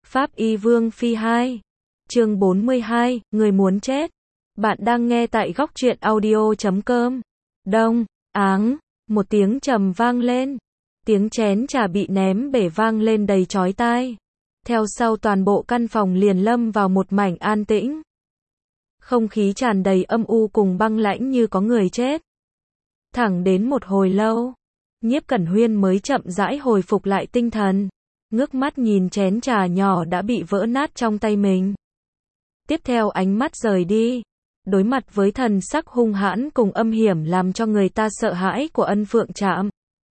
Pháp Y Vương Phi 2. Chương 42, người muốn chết. Bạn đang nghe tại góc truyện audio.com. Đông, áng, một tiếng trầm vang lên. Tiếng chén trà bị ném bể vang lên đầy chói tai. Theo sau toàn bộ căn phòng liền lâm vào một mảnh an tĩnh. Không khí tràn đầy âm u cùng băng lãnh như có người chết. Thẳng đến một hồi lâu, Nhiếp Cẩn Huyên mới chậm rãi hồi phục lại tinh thần. Ngước mắt nhìn chén trà nhỏ đã bị vỡ nát trong tay mình. Tiếp theo ánh mắt rời đi. Đối mặt với thần sắc hung hãn cùng âm hiểm làm cho người ta sợ hãi của Ân Phượng Trạm.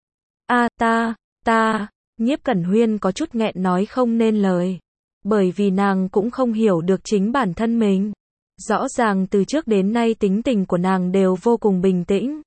Ta, Nhiếp Cẩn Huyên có chút nghẹn nói không nên lời. Bởi vì nàng cũng không hiểu được chính bản thân mình. Rõ ràng từ trước đến nay tính tình của nàng đều vô cùng bình tĩnh.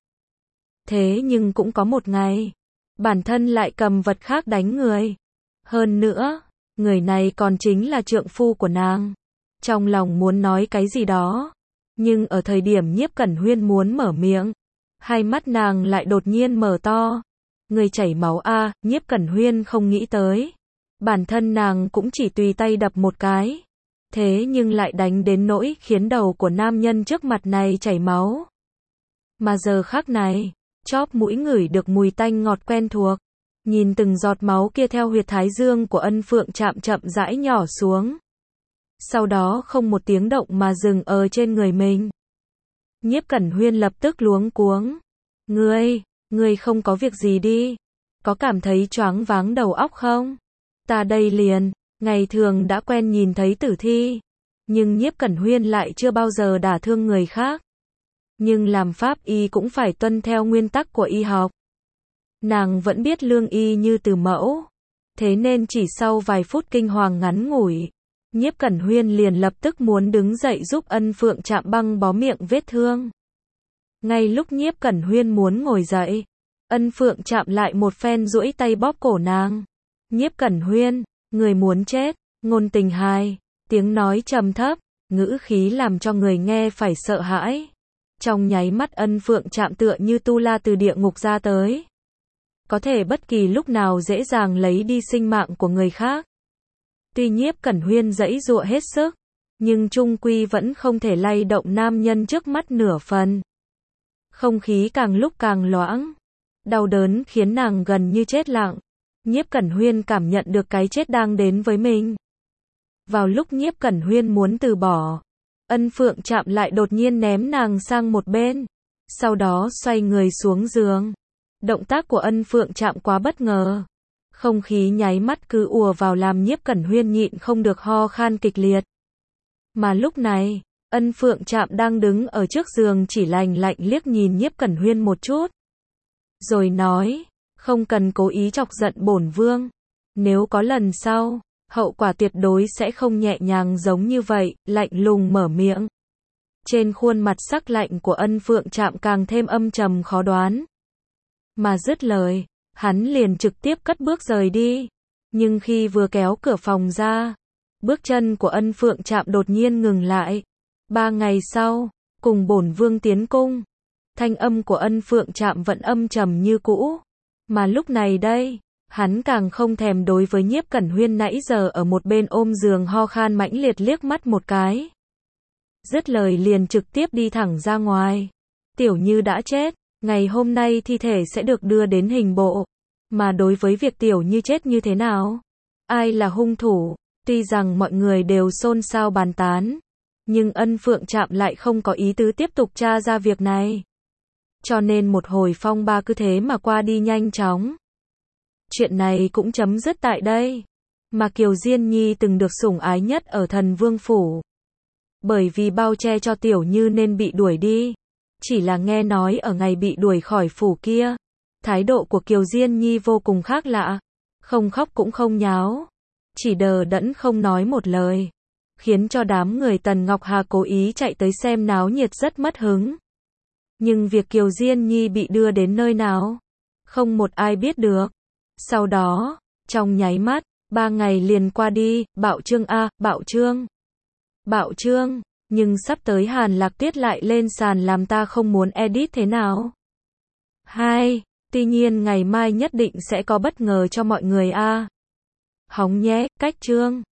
Thế nhưng cũng có một ngày, bản thân lại cầm vật khác đánh người. Hơn nữa, người này còn chính là trượng phu của nàng. Trong lòng muốn nói cái gì đó, nhưng ở thời điểm Nhiếp Cẩn Huyên muốn mở miệng, hai mắt nàng lại đột nhiên mở to. Người chảy máu a, Nhiếp Cẩn Huyên không nghĩ tới. Bản thân nàng cũng chỉ tùy tay đập một cái. Thế nhưng lại đánh đến nỗi khiến đầu của nam nhân trước mặt này chảy máu. Mà giờ khắc này, chóp mũi ngửi được mùi tanh ngọt quen thuộc. Nhìn từng giọt máu kia theo huyệt thái dương của Ân Phượng Trạm chậm rãi nhỏ xuống. Sau đó không một tiếng động mà dừng ở trên người mình. Nhiếp Cẩn Huyên lập tức luống cuống. Ngươi không có việc gì đi. Có cảm thấy choáng váng đầu óc không? Ta đây liền, ngày thường đã quen nhìn thấy tử thi. Nhưng Nhiếp Cẩn Huyên lại chưa bao giờ đả thương người khác. Nhưng làm pháp y cũng phải tuân theo nguyên tắc của y học. Nàng vẫn biết lương y như từ mẫu. Thế nên chỉ sau vài phút kinh hoàng ngắn ngủi, Nhiếp Cẩn Huyên liền lập tức muốn đứng dậy giúp Ân Phượng Trạm băng bó miệng vết thương. Ngay lúc Nhiếp Cẩn Huyên muốn ngồi dậy, Ân Phượng Trạm lại một phen duỗi tay bóp cổ nàng. Nhiếp Cẩn Huyên, người muốn chết, ngôn tình hài, tiếng nói trầm thấp, ngữ khí làm cho người nghe phải sợ hãi. Trong nháy mắt Ân Phượng Trạm tựa như tu la từ địa ngục ra tới. Có thể bất kỳ lúc nào dễ dàng lấy đi sinh mạng của người khác. Tuy Nhiếp Cẩn Huyên giãy giụa hết sức, nhưng chung quy vẫn không thể lay động nam nhân trước mắt nửa phần. Không khí càng lúc càng loãng, đau đớn khiến nàng gần như chết lặng. Nhiếp Cẩn Huyên cảm nhận được cái chết đang đến với mình. Vào lúc Nhiếp Cẩn Huyên muốn từ bỏ, Ân Phượng Trạm lại đột nhiên ném nàng sang một bên, sau đó xoay người xuống giường. Động tác của Ân Phượng Trạm quá bất ngờ. Không khí nháy mắt cứ ùa vào làm Nhiếp Cẩn Huyên nhịn không được ho khan kịch liệt. Mà lúc này, Ân Phượng Trạm đang đứng ở trước giường chỉ lạnh lạnh liếc nhìn Nhiếp Cẩn Huyên một chút. Rồi nói, không cần cố ý chọc giận bổn vương. Nếu có lần sau, hậu quả tuyệt đối sẽ không nhẹ nhàng giống như vậy, lạnh lùng mở miệng. Trên khuôn mặt sắc lạnh của Ân Phượng Trạm càng thêm âm trầm khó đoán. Mà dứt lời, hắn liền trực tiếp cất bước rời đi. Nhưng khi vừa kéo cửa phòng ra, bước chân của Ân Phượng Trạm đột nhiên ngừng lại. 3 ngày sau, cùng bổn vương tiến cung. Thanh âm của Ân Phượng Trạm vẫn âm trầm như cũ. Mà lúc này đây, hắn càng không thèm đối với Nhiếp Cẩn Huyên nãy giờ ở một bên ôm giường ho khan mãnh liệt liếc mắt một cái. Dứt lời liền trực tiếp đi thẳng ra ngoài. Tiểu Như đã chết, ngày hôm nay thi thể sẽ được đưa đến hình bộ. Mà đối với việc Tiểu Như chết như thế nào? Ai là hung thủ? Tuy rằng mọi người đều xôn xao bàn tán, nhưng Ân Phượng Trạm lại không có ý tứ tiếp tục tra ra việc này. Cho nên một hồi phong ba cứ thế mà qua đi nhanh chóng. Chuyện này cũng chấm dứt tại đây. Mà Kiều Diên Nhi từng được sủng ái nhất ở Thần Vương Phủ. Bởi vì bao che cho Tiểu Như nên bị đuổi đi. Chỉ là nghe nói ở ngày bị đuổi khỏi phủ kia, thái độ của Kiều Diên Nhi vô cùng khác lạ. Không khóc cũng không nháo. Chỉ đờ đẫn không nói một lời. Khiến cho đám người Tần Ngọc Hà cố ý chạy tới xem náo nhiệt rất mất hứng. Nhưng việc Kiều Diên Nhi bị đưa đến nơi nào, không một ai biết được. Sau đó, trong nháy mắt, 3 ngày liền qua đi, bạo trương a, bạo trương, nhưng sắp tới Hàn Lạc Tuyết lại lên sàn làm ta không muốn edit thế nào. Tuy nhiên ngày mai nhất định sẽ có bất ngờ cho mọi người a. Hóng nhé, cách chương.